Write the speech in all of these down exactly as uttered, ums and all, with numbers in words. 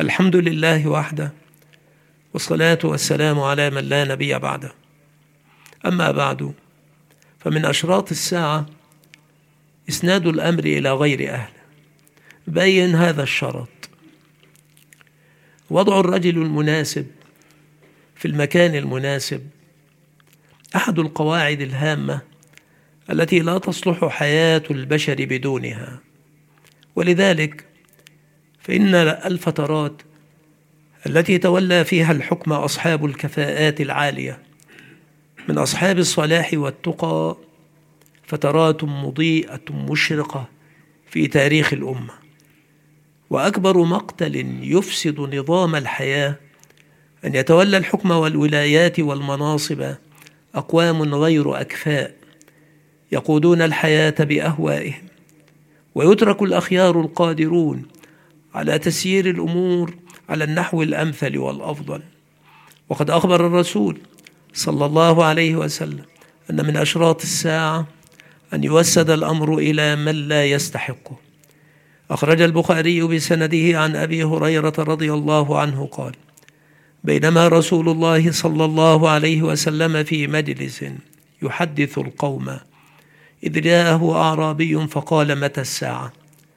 الحمد لله وحده، والصلاة والسلام على من لا نبي بعده. أما بعد، فمن أشراط الساعة إسناد الأمر إلى غير أهله. بين هذا الشرط: وضع الرجل المناسب في المكان المناسب أحد القواعد الهامة التي لا تصلح حياة البشر بدونها. ولذلك فإن الفترات التي تولى فيها الحكم أصحاب الكفاءات العالية من أصحاب الصلاح والتقى فترات مضيئة مشرقة في تاريخ الأمة. وأكبر مقتل يفسد نظام الحياة أن يتولى الحكم والولايات والمناصب أقوام غير أكفاء يقودون الحياة بأهوائهم، ويترك الأخيار القادرون على تسيير الأمور على النحو الأمثل والأفضل. وقد أخبر الرسول صلى الله عليه وسلم أن من أشراط الساعة أن يوسد الأمر إلى من لا يستحقه. أخرج البخاري بسنده عن أبي هريرة رضي الله عنه قال: بينما رسول الله صلى الله عليه وسلم في مجلس يحدث القوم إذ جاءه أعرابي فقال: متى الساعة؟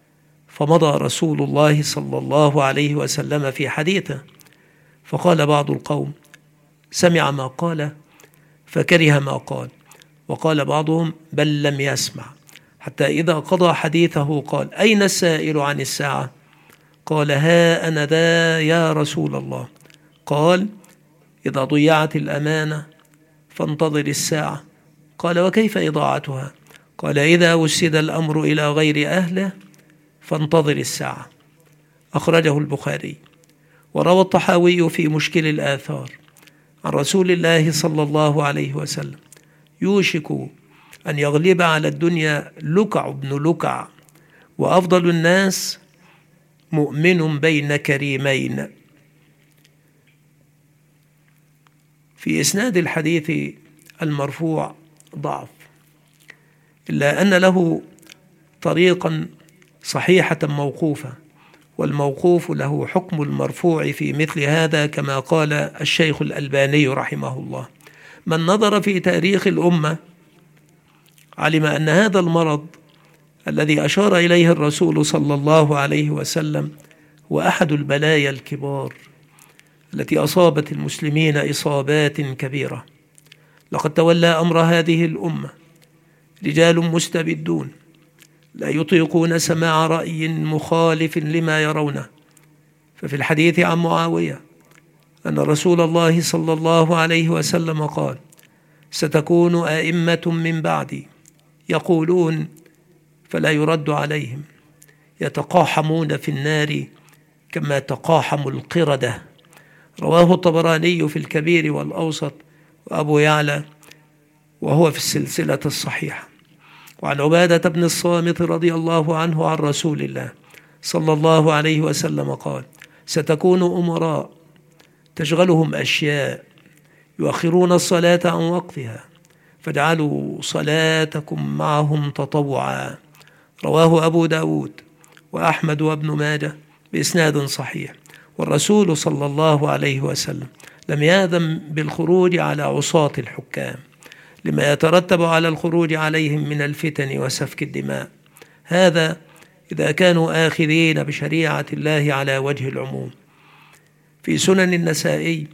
فمضى رسول الله صلى الله عليه وسلم في حديثه، فقال بعض القوم: سمع ما قال فكره ما قال، وقال بعضهم: بل لم يسمع، حتى إذا قضى حديثه قال: أين السائل عن الساعة؟ قال: ها أنا ذا يا رسول الله. قال: إذا ضيعت الأمانة فانتظر الساعة. قال: وكيف إضاعتها؟ قال: إذا وسد الأمر إلى غير أهله فانتظر الساعة. أخرجه البخاري. وروى الطحاوي في مشكل الآثار عن رسول الله صلى الله عليه وسلم: يوشك أن يغلب على الدنيا لكع بن لكع، وأفضل الناس مؤمن بين كريمين. في إسناد الحديث المرفوع ضعف، إلا أن له طريقا صحيحة موقوفة، والموقوف له حكم المرفوع في مثل هذا، كما قال الشيخ الألباني رحمه الله: من نظر في تاريخ الأمة علم أن هذا المرض الذي أشار إليه الرسول صلى الله عليه وسلم هو أحد البلايا الكبار التي أصابت المسلمين إصابات كبيرة. لقد تولى أمر هذه الأمة رجال مستبدون لا يطيقون سماع رأي مخالف لما يرونه. ففي الحديث عن معاوية أن رسول الله صلى الله عليه وسلم قال: ستكون أئمة من بعدي يقولون فلا يرد عليهم، يتقاحمون في النار كما تقاحم القردة. رواه الطبراني في الكبير والأوسط، وأبو يعلى وهو في السلسلة الصحيحة. وعن عبادة بن الصامت رضي الله عنه عن رسول الله صلى الله عليه وسلم قال: ستكون أمراء تشغلهم أشياء يؤخرون الصلاة عن وقتها، فاجعلوا صلاتكم معهم تطوعا. رواه أبو داود وأحمد وابن ماجه بإسناد صحيح. والرسول صلى الله عليه وسلم لم يأذن بالخروج على عصاة الحكام لما يترتب على الخروج عليهم من الفتن وسفك الدماء، هذا إذا كانوا آخذين بشريعة الله على وجه العموم. في سنن النسائي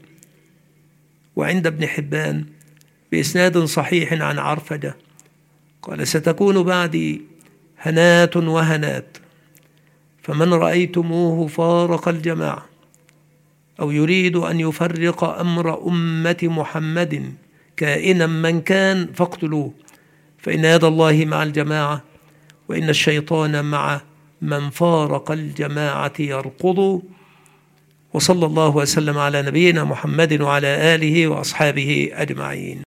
وعند ابن حبان بإسناد صحيح عن عرفجة قال: ستكون بعدي هنات وهنات، فمن رأيتموه فارق الجماعة أو يريد أن يفرق أمر أمة محمد كائنا من كان فاقتلوه، فإن يد الله مع الجماعة، وإن الشيطان مع من فارق الجماعة يركض. وصلى الله وسلم على نبينا محمد وعلى آله وأصحابه أجمعين.